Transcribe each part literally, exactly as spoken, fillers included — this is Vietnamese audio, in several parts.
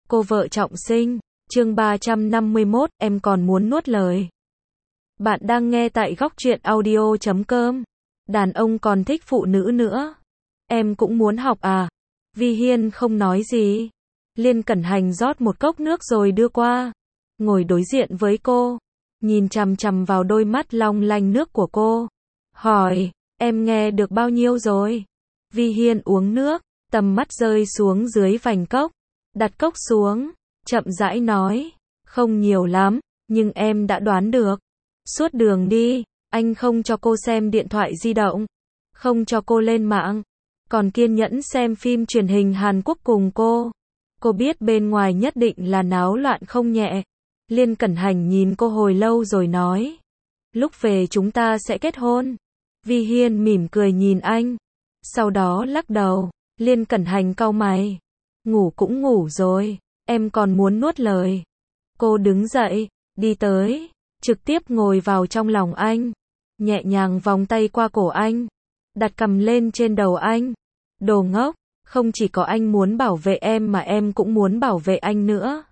Cô vợ trọng sinh, chương ba trăm năm mươi mốt, em còn muốn nuốt lời. Bạn đang nghe tại góc truyện audio chấm com. Đàn ông còn thích phụ nữ nữa. Em cũng muốn học à? Vi Hiên không nói gì. Liên Cẩn Hành rót một cốc nước rồi đưa qua. Ngồi đối diện với cô. Nhìn chằm chằm vào đôi mắt long lanh nước của cô. Hỏi, em nghe được bao nhiêu rồi? Vi Hiên uống nước, tầm mắt rơi xuống dưới vành cốc. Đặt cốc xuống, chậm rãi nói, không nhiều lắm, nhưng em đã đoán được. Suốt đường đi, anh không cho cô xem điện thoại di động, không cho cô lên mạng, còn kiên nhẫn xem phim truyền hình Hàn Quốc cùng cô. Cô biết bên ngoài nhất định là náo loạn không nhẹ. Liên Cẩn Hành nhìn cô hồi lâu rồi nói, lúc về chúng ta sẽ kết hôn. Vi Hiên mỉm cười nhìn anh, sau đó lắc đầu. Liên Cẩn Hành cau mày, ngủ cũng ngủ rồi, em còn muốn nuốt lời. Cô đứng dậy, đi tới, trực tiếp ngồi vào trong lòng anh, nhẹ nhàng vòng tay qua cổ anh, đặt cằm lên trên đầu anh. Đồ ngốc, không chỉ có anh muốn bảo vệ em mà em cũng muốn bảo vệ anh nữa.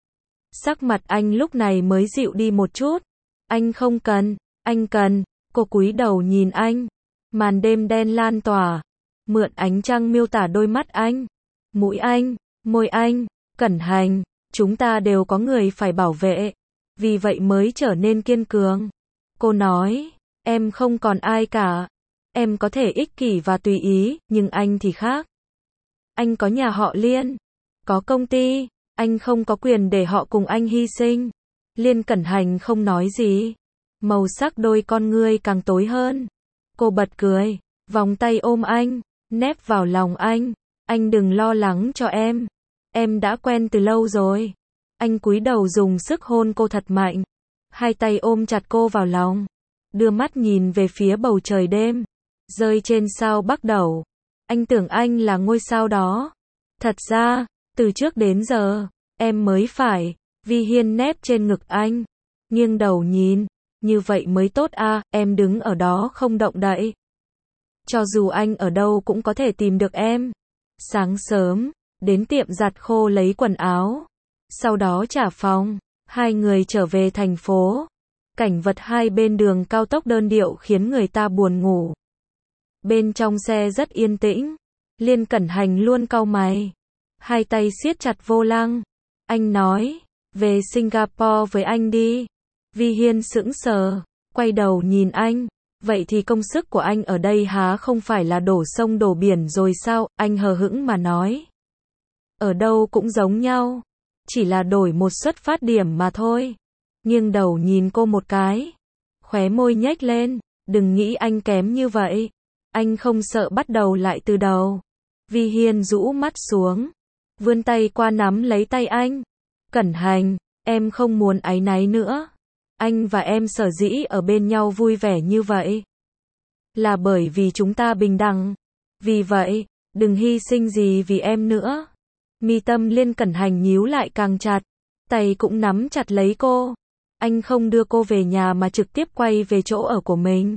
Sắc mặt anh lúc này mới dịu đi một chút. Anh không cần, anh cần. Cô cúi đầu nhìn anh. Màn đêm đen lan tỏa, mượn ánh trăng miêu tả đôi mắt anh, mũi anh, môi anh. Cẩn Hành, chúng ta đều có người phải bảo vệ, vì vậy mới trở nên kiên cường. Cô nói, em không còn ai cả. Em có thể ích kỷ và tùy ý, nhưng anh thì khác. Anh có nhà họ Liên, có công ty, anh không có quyền để họ cùng anh hy sinh. Liên Cẩn Hành không nói gì. Màu sắc đôi con ngươi càng tối hơn. Cô bật cười, vòng tay ôm anh, nép vào lòng anh. Anh đừng lo lắng cho em. Em đã quen từ lâu rồi. Anh cúi đầu dùng sức hôn cô thật mạnh. Hai tay ôm chặt cô vào lòng. Đưa mắt nhìn về phía bầu trời đêm, rơi trên sao Bắc Đẩu. Anh tưởng anh là ngôi sao đó. Thật ra, từ trước đến giờ, em mới phải. Vi Hiên nép trên ngực anh, nghiêng đầu nhìn. Như vậy mới tốt à, em đứng ở đó không động đậy. Cho dù anh ở đâu cũng có thể tìm được em. Sáng sớm, đến tiệm giặt khô lấy quần áo. Sau đó trả phòng, hai người trở về thành phố. Cảnh vật hai bên đường cao tốc đơn điệu khiến người ta buồn ngủ. Bên trong xe rất yên tĩnh. Liên Cẩn Hành luôn cau mày, hai tay siết chặt vô lăng. Anh nói, về Singapore với anh đi. Vi Hiên sững sờ, quay đầu nhìn anh. Vậy thì công sức của anh ở đây há không phải là đổ sông đổ biển rồi sao? Anh hờ hững mà nói. Ở đâu cũng giống nhau, chỉ là đổi một xuất phát điểm mà thôi. Nghiêng đầu nhìn cô một cái, khóe môi nhếch lên. Đừng nghĩ anh kém như vậy. Anh không sợ bắt đầu lại từ đầu. Vi Hiên rũ mắt xuống, vươn tay qua nắm lấy tay anh. Cẩn Hành, em không muốn áy náy nữa. Anh và em sở dĩ ở bên nhau vui vẻ như vậy, là bởi vì chúng ta bình đẳng. Vì vậy, đừng hy sinh gì vì em nữa. Mi tâm Liên Cẩn Hành nhíu lại càng chặt, tay cũng nắm chặt lấy cô. Anh không đưa cô về nhà mà trực tiếp quay về chỗ ở của mình.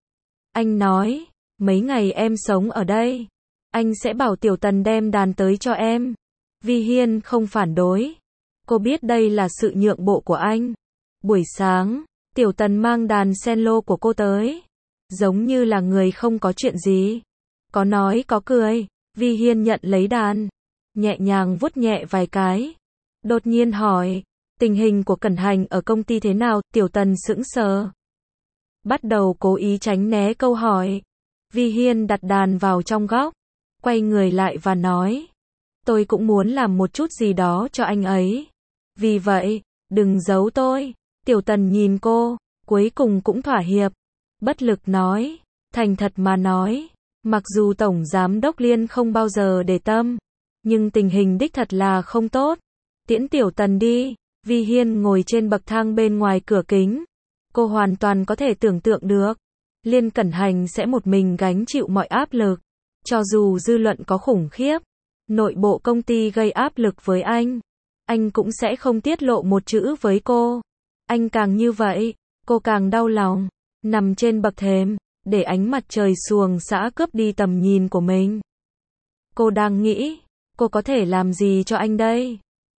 Anh nói, mấy ngày em sống ở đây, anh sẽ bảo Tiểu Tần đem đàn tới cho em. Vi Hiên không phản đối. Cô biết đây là sự nhượng bộ của anh. Buổi sáng, Tiểu Tần mang đàn cello của cô tới, giống như là người không có chuyện gì. Có nói có cười. Vi Hiên nhận lấy đàn, nhẹ nhàng vuốt nhẹ vài cái. Đột nhiên hỏi, tình hình của Cẩn Hành ở công ty thế nào? Tiểu Tần sững sờ, bắt đầu cố ý tránh né câu hỏi. Vi Hiên đặt đàn vào trong góc, quay người lại và nói, tôi cũng muốn làm một chút gì đó cho anh ấy. Vì vậy, đừng giấu tôi. Tiểu Tần nhìn cô, cuối cùng cũng thỏa hiệp. Bất lực nói, thành thật mà nói, mặc dù Tổng Giám đốc Liên không bao giờ để tâm, nhưng tình hình đích thật là không tốt. Tiễn Tiểu Tần đi. Vi Hiên ngồi trên bậc thang bên ngoài cửa kính. Cô hoàn toàn có thể tưởng tượng được, Liên Cẩn Hành sẽ một mình gánh chịu mọi áp lực. Cho dù dư luận có khủng khiếp, nội bộ công ty gây áp lực với anh, anh cũng sẽ không tiết lộ một chữ với cô. Anh càng như vậy, cô càng đau lòng. Nằm trên bậc thềm, để ánh mặt trời xuồng xã cướp đi tầm nhìn của mình. Cô đang nghĩ, cô có thể làm gì cho anh đây?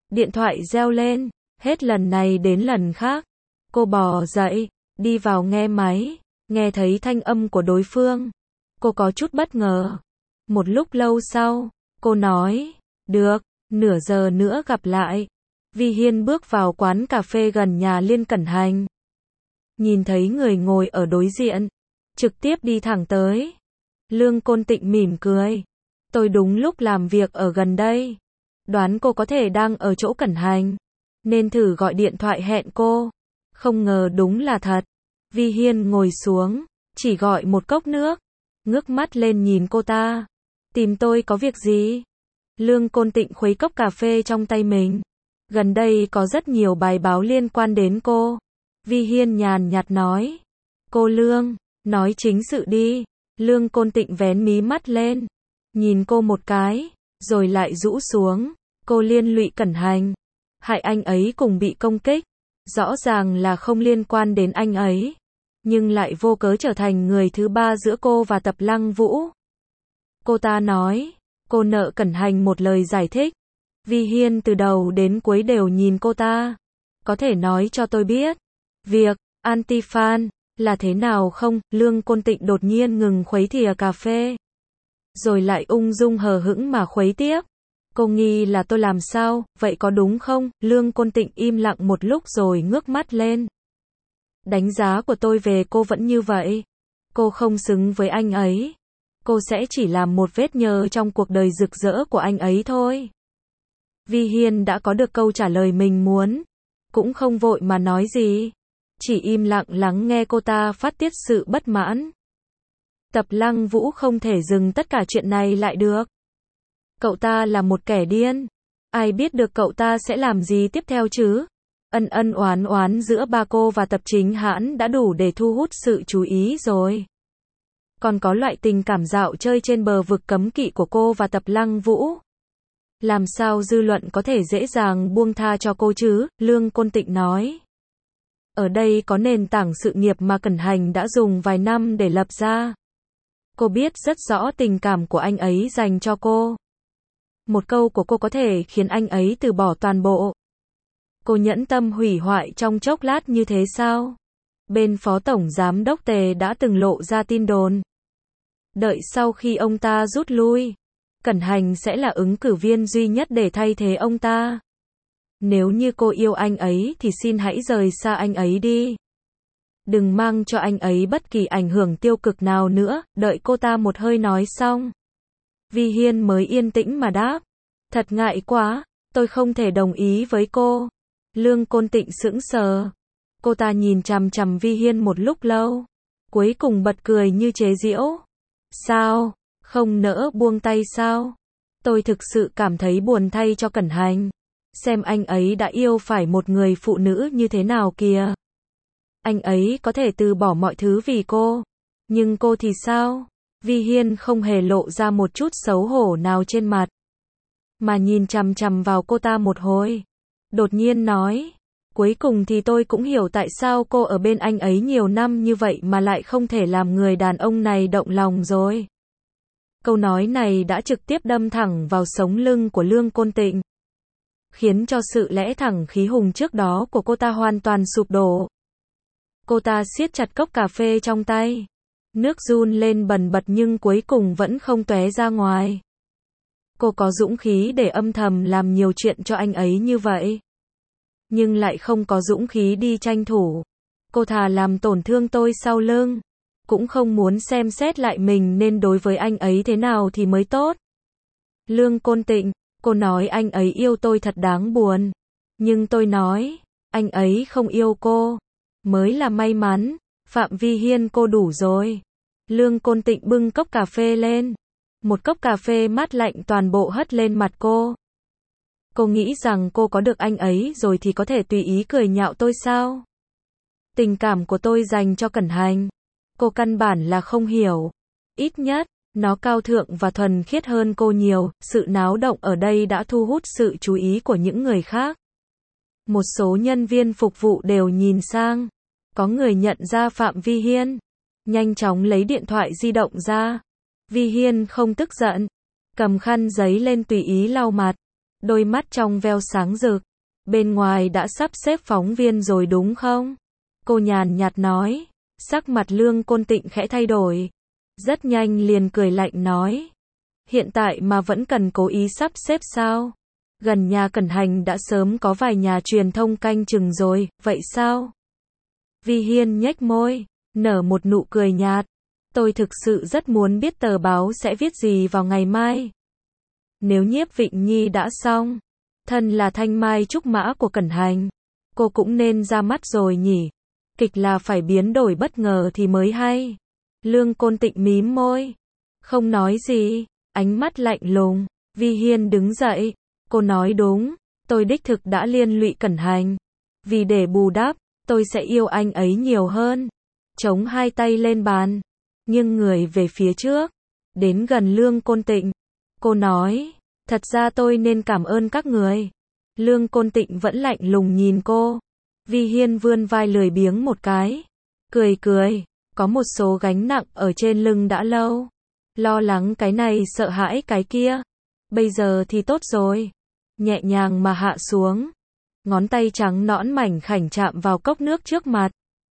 Điện thoại reo lên, hết lần này đến lần khác. Cô bò dậy, đi vào nghe máy, nghe thấy thanh âm của đối phương. Cô có chút bất ngờ. Một lúc lâu sau, cô nói, được, nửa giờ nữa gặp lại. Vi Hiên bước vào quán cà phê gần nhà Liên Cẩn Hành. Nhìn thấy người ngồi ở đối diện, trực tiếp đi thẳng tới. Lương Côn Tịnh mỉm cười. Tôi đúng lúc làm việc ở gần đây. Đoán cô có thể đang ở chỗ Cẩn Hành, nên thử gọi điện thoại hẹn cô. Không ngờ đúng là thật. Vi Hiên ngồi xuống, chỉ gọi một cốc nước, ngước mắt lên nhìn cô ta. Tìm tôi có việc gì? Lương Côn Tịnh khuấy cốc cà phê trong tay mình. Gần đây có rất nhiều bài báo liên quan đến cô. Vi Hiên nhàn nhạt nói. Cô Lương, nói chính sự đi. Lương Côn Tịnh vén mí mắt lên, nhìn cô một cái, rồi lại rũ xuống. Cô liên lụy Cẩn Hành, hại anh ấy cùng bị công kích. Rõ ràng là không liên quan đến anh ấy, nhưng lại vô cớ trở thành người thứ ba giữa cô và Tập Lăng Vũ. Cô ta nói, cô nợ Cẩn Hành một lời giải thích. Vi Hiên từ đầu đến cuối đều nhìn cô ta. Có thể nói cho tôi biết, việc anti-fan là thế nào không? Lương Côn Tịnh đột nhiên ngừng khuấy thìa cà phê, rồi lại ung dung hờ hững mà khuấy tiếp. Cô nghi là tôi làm sao, vậy có đúng không? Lương Côn Tịnh im lặng một lúc rồi ngước mắt lên. Đánh giá của tôi về cô vẫn như vậy. Cô không xứng với anh ấy. Cô sẽ chỉ làm một vết nhơ trong cuộc đời rực rỡ của anh ấy thôi. Vi Hiên đã có được câu trả lời mình muốn, cũng không vội mà nói gì, chỉ im lặng lắng nghe cô ta phát tiết sự bất mãn. Tập Lăng Vũ không thể dừng tất cả chuyện này lại được. Cậu ta là một kẻ điên. Ai biết được cậu ta sẽ làm gì tiếp theo chứ? Ân ân oán oán giữa ba cô và Tập Chính Hãn đã đủ để thu hút sự chú ý rồi. Còn có loại tình cảm dạo chơi trên bờ vực cấm kỵ của cô và Tập Lăng Vũ. Làm sao dư luận có thể dễ dàng buông tha cho cô chứ? Lương Côn Tịnh nói. Ở đây có nền tảng sự nghiệp mà Cẩn Hành đã dùng vài năm để lập ra. Cô biết rất rõ tình cảm của anh ấy dành cho cô. Một câu của cô có thể khiến anh ấy từ bỏ toàn bộ. Cô nhẫn tâm hủy hoại trong chốc lát như thế sao? Bên Phó Tổng Giám đốc Tề đã từng lộ ra tin đồn. Đợi sau khi ông ta rút lui, Cẩn Hành sẽ là ứng cử viên duy nhất để thay thế ông ta. Nếu như cô yêu anh ấy thì xin hãy rời xa anh ấy đi. Đừng mang cho anh ấy bất kỳ ảnh hưởng tiêu cực nào nữa. Đợi cô ta một hơi nói xong, Vi Hiên mới yên tĩnh mà đáp. Thật ngại quá, tôi không thể đồng ý với cô. Lương Côn Tịnh sững sờ. Cô ta nhìn chằm chằm Vi Hiên một lúc lâu, cuối cùng bật cười như chế giễu. Sao, không nỡ buông tay sao? Tôi thực sự cảm thấy buồn thay cho Cẩn Hành. Xem anh ấy đã yêu phải một người phụ nữ như thế nào kìa. Anh ấy có thể từ bỏ mọi thứ vì cô. Nhưng cô thì sao? Vi Hiên không hề lộ ra một chút xấu hổ nào trên mặt, mà nhìn chằm chằm vào cô ta một hồi. Đột nhiên nói, cuối cùng thì tôi cũng hiểu tại sao cô ở bên anh ấy nhiều năm như vậy mà lại không thể làm người đàn ông này động lòng rồi. Câu nói này đã trực tiếp đâm thẳng vào sống lưng của Lương Côn Tịnh, khiến cho sự lẽ thẳng khí hùng trước đó của cô ta hoàn toàn sụp đổ. Cô ta siết chặt cốc cà phê trong tay. Nước run lên bần bật nhưng cuối cùng vẫn không tóe ra ngoài. Cô có dũng khí để âm thầm làm nhiều chuyện cho anh ấy như vậy, nhưng lại không có dũng khí đi tranh thủ. Cô thà làm tổn thương tôi sau lưng, cũng không muốn xem xét lại mình nên đối với anh ấy thế nào thì mới tốt. Lương Côn Tịnh, cô nói anh ấy yêu tôi thật đáng buồn. Nhưng tôi nói, anh ấy không yêu cô, mới là may mắn. Phạm Vi Hiên cô đủ rồi. Lương Côn Tịnh bưng cốc cà phê lên. Một cốc cà phê mát lạnh toàn bộ hất lên mặt cô. Cô nghĩ rằng cô có được anh ấy rồi thì có thể tùy ý cười nhạo tôi sao? Tình cảm của tôi dành cho Cẩn Hành, cô căn bản là không hiểu. Ít nhất, nó cao thượng và thuần khiết hơn cô nhiều. Sự náo động ở đây đã thu hút sự chú ý của những người khác. Một số nhân viên phục vụ đều nhìn sang. Có người nhận ra Phạm Vi Hiên, nhanh chóng lấy điện thoại di động ra. Vi Hiên không tức giận, cầm khăn giấy lên tùy ý lau mặt. đôi mắt trong veo sáng rực. Bên ngoài đã sắp xếp phóng viên rồi đúng không? Cô nhàn nhạt nói. Sắc mặt Lương Côn Tịnh khẽ thay đổi. Rất nhanh liền cười lạnh nói. Hiện tại mà vẫn cần cố ý sắp xếp sao? Gần nhà Cẩn Hành đã sớm có vài nhà truyền thông canh chừng rồi, vậy sao? Vi Hiên nhếch môi, nở một nụ cười nhạt. Tôi thực sự rất muốn biết tờ báo sẽ viết gì vào ngày mai. Nếu Nhiếp Vịnh Nhi đã xong, thân là thanh mai trúc mã của Cẩn Hành, cô cũng nên ra mắt rồi nhỉ. Kịch là phải biến đổi bất ngờ thì mới hay. Lương Côn Tịnh mím môi, không nói gì, ánh mắt lạnh lùng. Vi Hiên đứng dậy, cô nói đúng, tôi đích thực đã liên lụy Cẩn Hành. Vì để bù đắp, tôi sẽ yêu anh ấy nhiều hơn. Chống hai tay lên bàn, nghiêng người về phía trước, đến gần Lương Côn Tịnh. Cô nói, thật ra tôi nên cảm ơn các người. Lương Côn Tịnh vẫn lạnh lùng nhìn cô. Vi Hiên vươn vai lười biếng một cái, cười cười, có một số gánh nặng ở trên lưng đã lâu. Lo lắng cái này sợ hãi cái kia. Bây giờ thì tốt rồi. Nhẹ nhàng mà hạ xuống. Ngón tay trắng nõn mảnh khảnh chạm vào cốc nước trước mặt.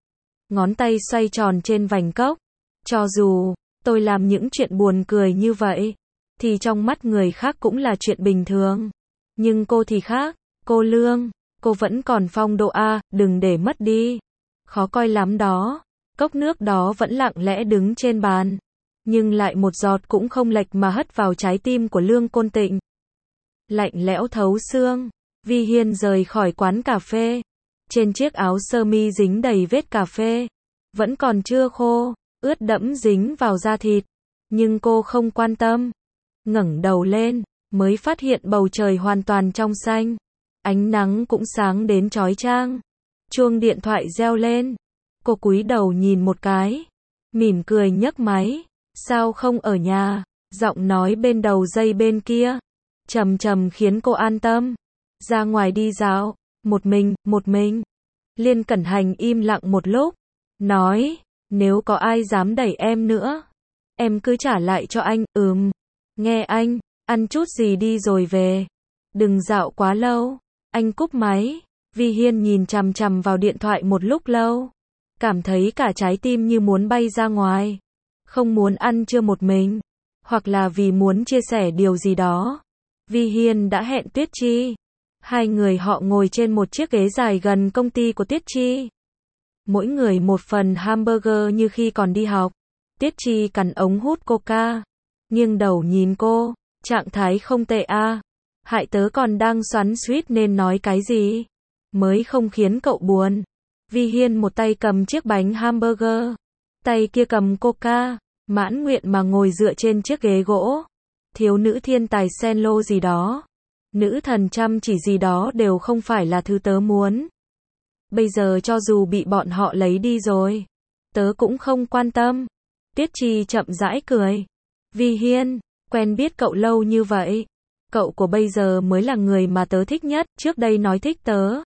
Ngón tay xoay tròn trên vành cốc. Cho dù tôi làm những chuyện buồn cười như vậy, thì trong mắt người khác cũng là chuyện bình thường. Nhưng cô thì khác. Cô Lương, cô vẫn còn phong độ A, đừng để mất đi. Khó coi lắm đó. Cốc nước đó vẫn lặng lẽ đứng trên bàn. Nhưng lại một giọt cũng không lệch mà hất vào trái tim của Lương Côn Tịnh. Lạnh lẽo thấu xương. Vi Hiên rời khỏi quán cà phê. Trên chiếc áo sơ mi dính đầy vết cà phê. Vẫn còn chưa khô, ướt đẫm dính vào da thịt. Nhưng cô không quan tâm. Ngẩng đầu lên, mới phát hiện bầu trời hoàn toàn trong xanh. Ánh nắng cũng sáng đến chói chang. Chuông điện thoại reo lên. Cô cúi đầu nhìn một cái. Mỉm cười nhấc máy. Sao không ở nhà? Giọng nói bên đầu dây bên kia. Trầm trầm khiến cô an tâm. Ra ngoài đi dạo. Một mình, một mình. Liên Cẩn Hành im lặng một lúc. Nói, nếu có ai dám đẩy em nữa, em cứ trả lại cho anh. Ừm. Nghe anh, ăn chút gì đi rồi về. Đừng dạo quá lâu. Anh cúp máy. Vi Hiên nhìn chằm chằm vào điện thoại một lúc lâu. Cảm thấy cả trái tim như muốn bay ra ngoài. Không muốn ăn trưa một mình. Hoặc là vì muốn chia sẻ điều gì đó. Vi Hiên đã hẹn Tuyết Chi. Hai người họ ngồi trên một chiếc ghế dài gần công ty của Tuyết Chi. Mỗi người một phần hamburger như khi còn đi học. Tuyết Chi cắn ống hút coca. Nghiêng đầu nhìn cô. Trạng thái không tệ à. Hại tớ còn đang xoắn xuýt nên nói cái gì. Mới không khiến cậu buồn. Vi Hiên một tay cầm chiếc bánh hamburger. Tay kia cầm coca. Mãn nguyện mà ngồi dựa trên chiếc ghế gỗ. Thiếu nữ thiên tài sen lô gì đó. Nữ thần chăm chỉ gì đó đều không phải là thứ tớ muốn. Bây giờ cho dù bị bọn họ lấy đi rồi, tớ cũng không quan tâm. Tuyết Chi chậm rãi cười. Vi Hiên, quen biết cậu lâu như vậy. Cậu của bây giờ mới là người mà tớ thích nhất. Trước đây nói thích tớ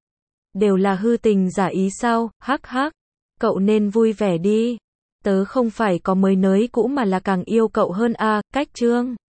đều là hư tình giả ý sao, hắc hắc. Cậu nên vui vẻ đi. Tớ không phải có mới nới cũ mà là càng yêu cậu hơn a. Cách chương